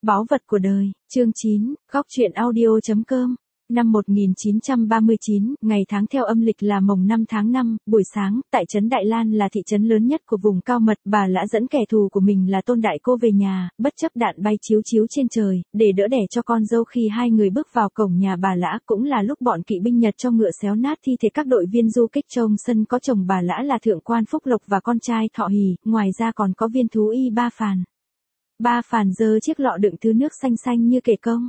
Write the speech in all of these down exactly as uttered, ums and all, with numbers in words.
Báu vật của đời, chương chín, góc truyện audio.com. Năm một nghìn chín trăm ba mươi chín, ngày tháng theo âm lịch là mồng năm tháng năm, buổi sáng, tại trấn Đại Lan là thị trấn lớn nhất của vùng Cao Mật, bà Lã dẫn kẻ thù của mình là Tôn Đại Cô về nhà, bất chấp đạn bay chiếu chiếu trên trời, để đỡ đẻ cho con dâu. Khi hai người bước vào cổng nhà bà Lã cũng là lúc bọn kỵ binh Nhật cho ngựa xéo nát thi thể các đội viên du kích. Trong sân có chồng bà Lã là thượng quan Phúc Lộc và con trai Thọ Hỉ, ngoài ra còn có viên thú y Ba Phàn. Ba Phàn giơ chiếc lọ đựng thứ nước xanh xanh như kể công.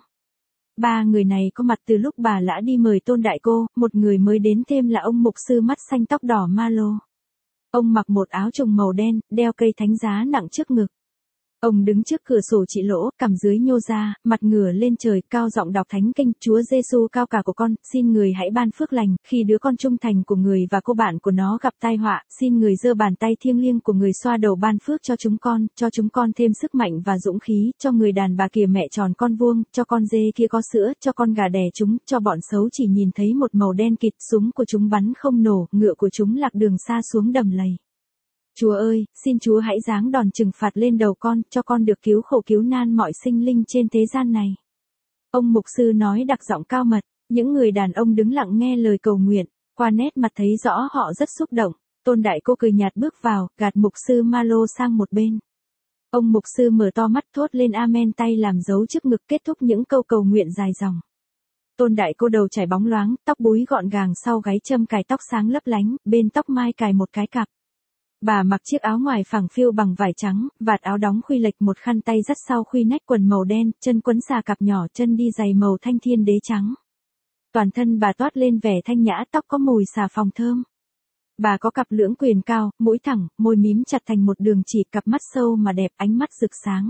Ba người này có mặt từ lúc bà Lã đi mời Tôn Đại Cô, một người mới đến thêm là ông mục sư mắt xanh tóc đỏ Ma-lô. Ông mặc một áo trùng màu đen, đeo cây thánh giá nặng trước ngực. Ông đứng trước cửa sổ chị Lỗ, cằm dưới nhô ra, mặt ngửa lên trời, cao giọng đọc thánh kinh. Chúa Giêsu cao cả của con, xin người hãy ban phước lành, khi đứa con trung thành của người và cô bạn của nó gặp tai họa, xin người giơ bàn tay thiêng liêng của người xoa đầu ban phước cho chúng con, cho chúng con thêm sức mạnh và dũng khí, cho người đàn bà kìa mẹ tròn con vuông, cho con dê kia có sữa, cho con gà đẻ chúng, cho bọn xấu chỉ nhìn thấy một màu đen kịt, súng của chúng bắn không nổ, ngựa của chúng lạc đường xa xuống đầm lầy. Chúa ơi, xin Chúa hãy giáng đòn trừng phạt lên đầu con, cho con được cứu khổ cứu nan mọi sinh linh trên thế gian này. Ông mục sư nói đặc giọng cao mật, những người đàn ông đứng lặng nghe lời cầu nguyện, qua nét mặt thấy rõ họ rất xúc động. Tôn Đại Cô cười nhạt bước vào, gạt mục sư Ma-lô sang một bên. Ông mục sư mở to mắt thốt lên amen, tay làm dấu trước ngực kết thúc những câu cầu nguyện dài dòng. Tôn Đại Cô đầu chải bóng loáng, tóc búi gọn gàng, sau gáy châm cài tóc sáng lấp lánh, bên tóc mai cài một cái cặp. Bà mặc chiếc áo ngoài phẳng phiu bằng vải trắng, vạt áo đóng khuy lệch, một khăn tay dắt sau khuy nách, quần màu đen, chân quấn xà cặp nhỏ, chân đi giày màu thanh thiên đế trắng. Toàn thân bà toát lên vẻ thanh nhã, tóc có mùi xà phòng thơm. Bà có cặp lưỡng quyền cao, mũi thẳng, môi mím chặt thành một đường chỉ, cặp mắt sâu mà đẹp, ánh mắt rực sáng.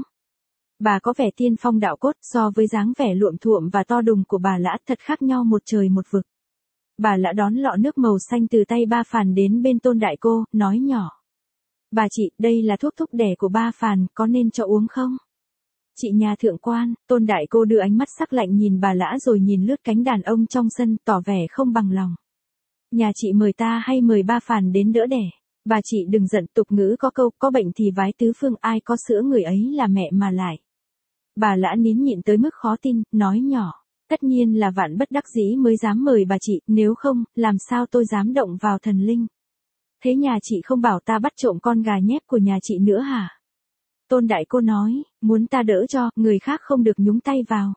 Bà có vẻ tiên phong đạo cốt, so với dáng vẻ luộm thuộm và to đùng của bà Lã thật khác nhau một trời một vực. Bà Lã đón lọ nước màu xanh từ tay Ba Phàn đến bên Tôn Đại Cô, nói nhỏ. Bà chị, đây là thuốc thúc đẻ của Ba Phàn, có nên cho uống không? Chị nhà thượng quan. Tôn Đại Cô đưa ánh mắt sắc lạnh nhìn bà Lã rồi nhìn lướt cánh đàn ông trong sân, tỏ vẻ không bằng lòng. Nhà chị mời ta hay mời Ba Phàn đến đỡ đẻ? Bà chị đừng giận, tục ngữ có câu, có bệnh thì vái tứ phương, ai có sữa người ấy là mẹ mà lại. Bà Lã nín nhịn tới mức khó tin, nói nhỏ. Tất nhiên là vạn bất đắc dĩ mới dám mời bà chị, nếu không, làm sao tôi dám động vào thần linh. Thế nhà chị không bảo ta bắt trộm con gà nhép của nhà chị nữa hả? Tôn Đại Cô nói, muốn ta đỡ cho, người khác không được nhúng tay vào.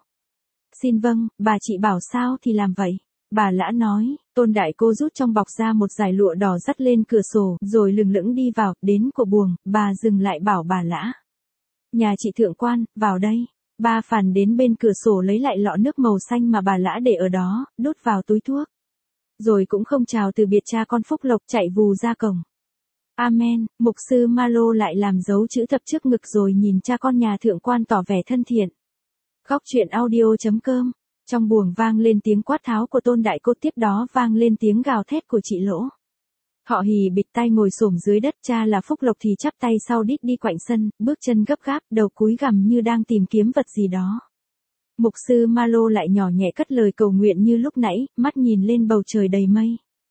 Xin vâng, bà chị bảo sao thì làm vậy. Bà Lã nói. Tôn Đại Cô rút trong bọc ra một dải lụa đỏ dắt lên cửa sổ, rồi lừng lững đi vào, đến cổ buồng, bà dừng lại bảo bà Lã. Nhà chị thượng quan, vào đây. Ba Phàn đến bên cửa sổ lấy lại lọ nước màu xanh mà bà Lã để ở đó, đút vào túi thuốc. Rồi cũng không chào từ biệt cha con Phúc Lộc, chạy vù ra cổng. Amen. Mục sư Ma-lô lại làm dấu chữ thập trước ngực rồi nhìn cha con nhà thượng quan tỏ vẻ thân thiện. Góc truyện audio.com. Trong buồng vang lên tiếng quát tháo của Tôn Đại Cô, tiếp đó vang lên tiếng gào thét của chị Lỗ. Thọ Hỉ bịt tai ngồi xổm dưới đất, cha là Phúc Lộc thì chắp tay sau đít đi quạnh sân, bước chân gấp gáp, đầu cúi gằm như đang tìm kiếm vật gì đó. Mục sư Ma-lô lại nhỏ nhẹ cất lời cầu nguyện như lúc nãy, mắt nhìn lên bầu trời đầy mây.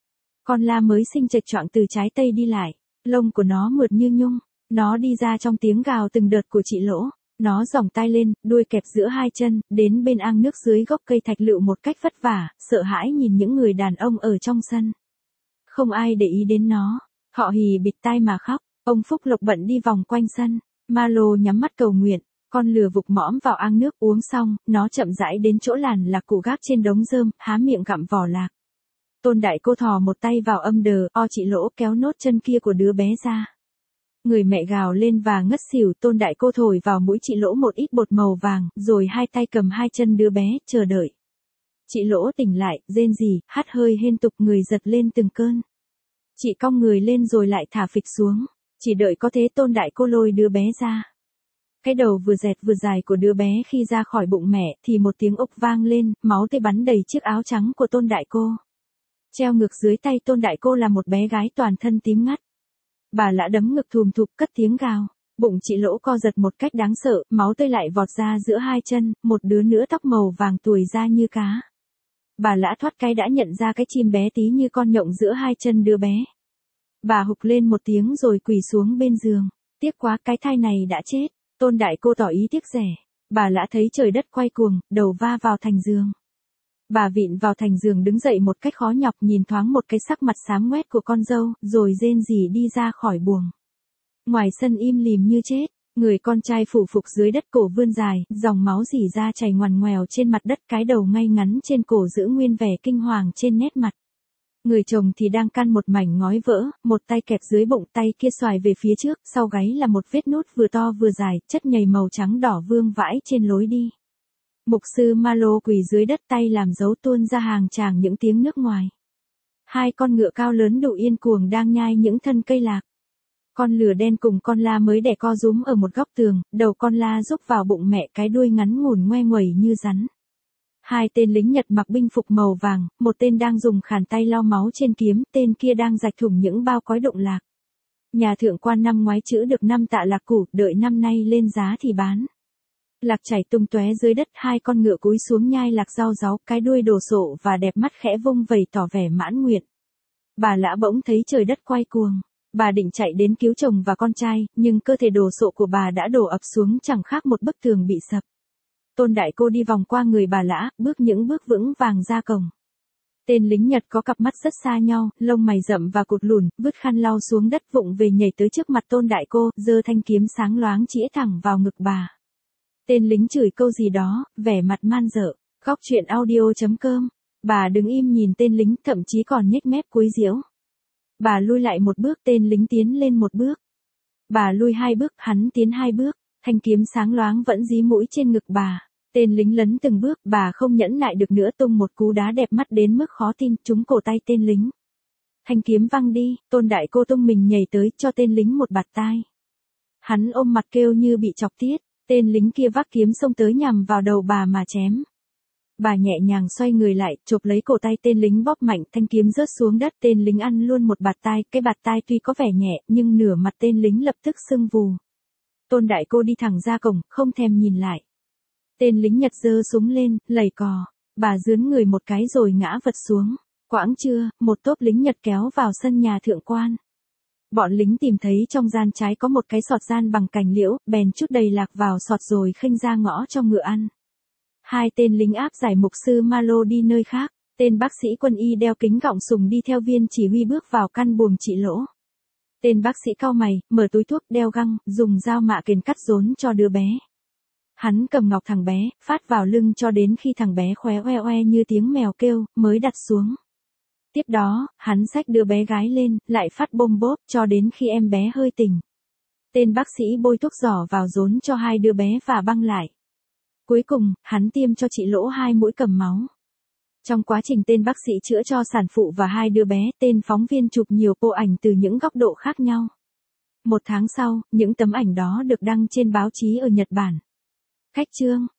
Con la mới sinh chệch choạng từ trái tây đi lại, lông của nó mượt như nhung, nó đi ra trong tiếng gào từng đợt của chị Lỗ. Nó giòng tai lên, đuôi kẹp giữa hai chân, đến bên ao nước dưới gốc cây thạch lựu một cách vất vả, sợ hãi nhìn những người đàn ông ở trong sân. Không ai để ý đến nó. Thọ Hỉ bịt tai mà khóc. Ông Phúc Lộc bận đi vòng quanh sân. Ma-lô nhắm mắt cầu nguyện. Con lừa vụt mõm vào ao nước, uống xong, nó chậm rãi đến chỗ làn lạc cụ gác trên đống rơm, há miệng gặm vỏ lạc. Tôn Đại Cô thò một tay vào âm đờ, o chị Lỗ, kéo nốt chân kia của đứa bé ra. Người mẹ gào lên và ngất xỉu. Tôn Đại Cô thổi vào mũi chị Lỗ một ít bột màu vàng, rồi hai tay cầm hai chân đứa bé, chờ đợi. Chị Lỗ tỉnh lại, rên rỉ, hắt hơi hên tục, người giật lên từng cơn. Chị cong người lên rồi lại thả phịch xuống. Chỉ đợi có thế Tôn Đại Cô lôi đứa bé ra. Cái đầu vừa dẹt vừa dài của đứa bé khi ra khỏi bụng mẹ thì một tiếng ốc vang lên, máu tươi bắn đầy chiếc áo trắng của Tôn Đại Cô. Treo ngược dưới tay Tôn Đại Cô là một bé gái toàn thân tím ngắt. Bà Lã đấm ngực thùm thụp cất tiếng gào. Bụng chị Lỗ co giật một cách đáng sợ, máu tươi lại vọt ra giữa hai chân, một đứa nữa tóc màu vàng tuồi ra như cá. Bà Lã thoát cái đã nhận ra cái chim bé tí như con nhộng giữa hai chân đứa bé. Bà hục lên một tiếng rồi quỳ xuống bên giường. Tiếc quá, cái thai này đã chết. Tôn Đại Cô tỏ ý tiếc rẻ. Bà Lã thấy trời đất quay cuồng, đầu va vào thành giường. Bà vịn vào thành giường đứng dậy một cách khó nhọc, nhìn thoáng một cái sắc mặt xám ngoét của con dâu, rồi rên rỉ đi ra khỏi buồng. Ngoài sân im lìm như chết, người con trai phủ phục dưới đất, cổ vươn dài, dòng máu rỉ ra chảy ngoằn ngoèo trên mặt đất, cái đầu ngay ngắn trên cổ giữ nguyên vẻ kinh hoàng trên nét mặt. Người chồng thì đang căn một mảnh ngói vỡ, một tay kẹp dưới bụng, tay kia xoài về phía trước, sau gáy là một vết nút vừa to vừa dài, chất nhầy màu trắng đỏ vương vãi trên lối đi. Mục sư Malo quỳ dưới đất, tay làm dấu tuôn ra hàng tràng những tiếng nước ngoài. Hai con ngựa cao lớn đủ yên cuồng đang nhai những thân cây lạc. Con lừa đen cùng con la mới đẻ co rúm ở một góc tường, đầu con la rúc vào bụng mẹ, cái đuôi ngắn ngủn ngoe nguẩy như rắn. Hai tên lính Nhật mặc binh phục màu vàng, một tên đang dùng khản tay lau máu trên kiếm, tên kia đang rạch thủng những bao cói đụng lạc. Nhà thượng quan năm ngoái trữ được năm tạ lạc củ, đợi năm nay lên giá thì bán. Lạc chảy tung tóe dưới đất, hai con ngựa cúi xuống nhai lạc rau ráu, cái đuôi đổ sộ và đẹp mắt khẽ vung vẩy tỏ vẻ mãn nguyện. Bà Lã bỗng thấy trời đất quay cuồng. Bà định chạy đến cứu chồng và con trai, nhưng cơ thể đồ sộ của bà đã đổ ập xuống chẳng khác một bức tường bị sập. Tôn Đại Cô đi vòng qua người bà Lã, bước những bước vững vàng ra cổng. Tên lính Nhật có cặp mắt rất xa nhau, lông mày rậm và cụt lùn, vứt khăn lau xuống đất, vụng về nhảy tới trước mặt Tôn Đại Cô, giơ thanh kiếm sáng loáng chĩa thẳng vào ngực bà. Tên lính chửi câu gì đó, vẻ mặt man dợ. Góc truyện audio chấm com. Bà đứng im nhìn tên lính, thậm chí còn nhếch mép cúi giễu. Bà lui lại một bước, tên lính tiến lên một bước. Bà lui hai bước, hắn tiến hai bước, thanh kiếm sáng loáng vẫn dí mũi trên ngực bà. Tên lính lấn từng bước, bà không nhẫn nại được nữa, tung một cú đá đẹp mắt đến mức khó tin, trúng cổ tay tên lính. Thanh kiếm văng đi, Tôn Đại Cô tung mình nhảy tới, cho tên lính một bạt tai. Hắn ôm mặt kêu như bị chọc tiết, tên lính kia vác kiếm xông tới nhằm vào đầu bà mà chém. Bà nhẹ nhàng xoay người lại, chộp lấy cổ tay tên lính, bóp mạnh, thanh kiếm rớt xuống đất, tên lính ăn luôn một bạt tai, cái bạt tai tuy có vẻ nhẹ, nhưng nửa mặt tên lính lập tức sưng vù. Tôn Đại Cô đi thẳng ra cổng, không thèm nhìn lại. Tên lính Nhật giơ súng lên, lầy cò, bà giướn người một cái rồi ngã vật xuống. Quãng trưa, một tốp lính Nhật kéo vào sân nhà thượng quan. Bọn lính tìm thấy trong gian trái có một cái sọt gian bằng cành liễu, bèn chút đầy lạc vào sọt rồi khênh ra ngõ cho ngựa ăn. Hai tên lính áp giải mục sư Malo đi nơi khác, tên bác sĩ quân y đeo kính gọng sùng đi theo viên chỉ huy bước vào căn buồng trị lỗ. Tên bác sĩ cau mày, mở túi thuốc, đeo găng, dùng dao mạ kềnh cắt rốn cho đứa bé. Hắn cầm ngọc thằng bé, phát vào lưng cho đến khi thằng bé khóe oe oe như tiếng mèo kêu, mới đặt xuống. Tiếp đó, hắn xách đứa bé gái lên, lại phát bôm bốp cho đến khi em bé hơi tỉnh. Tên bác sĩ bôi thuốc giỏ vào rốn cho hai đứa bé và băng lại. Cuối cùng, hắn tiêm cho chị Lỗ hai mũi cầm máu. Trong quá trình tên bác sĩ chữa cho sản phụ và hai đứa bé, tên phóng viên chụp nhiều bộ ảnh từ những góc độ khác nhau. Một tháng sau, những tấm ảnh đó được đăng trên báo chí ở Nhật Bản. Khách chương.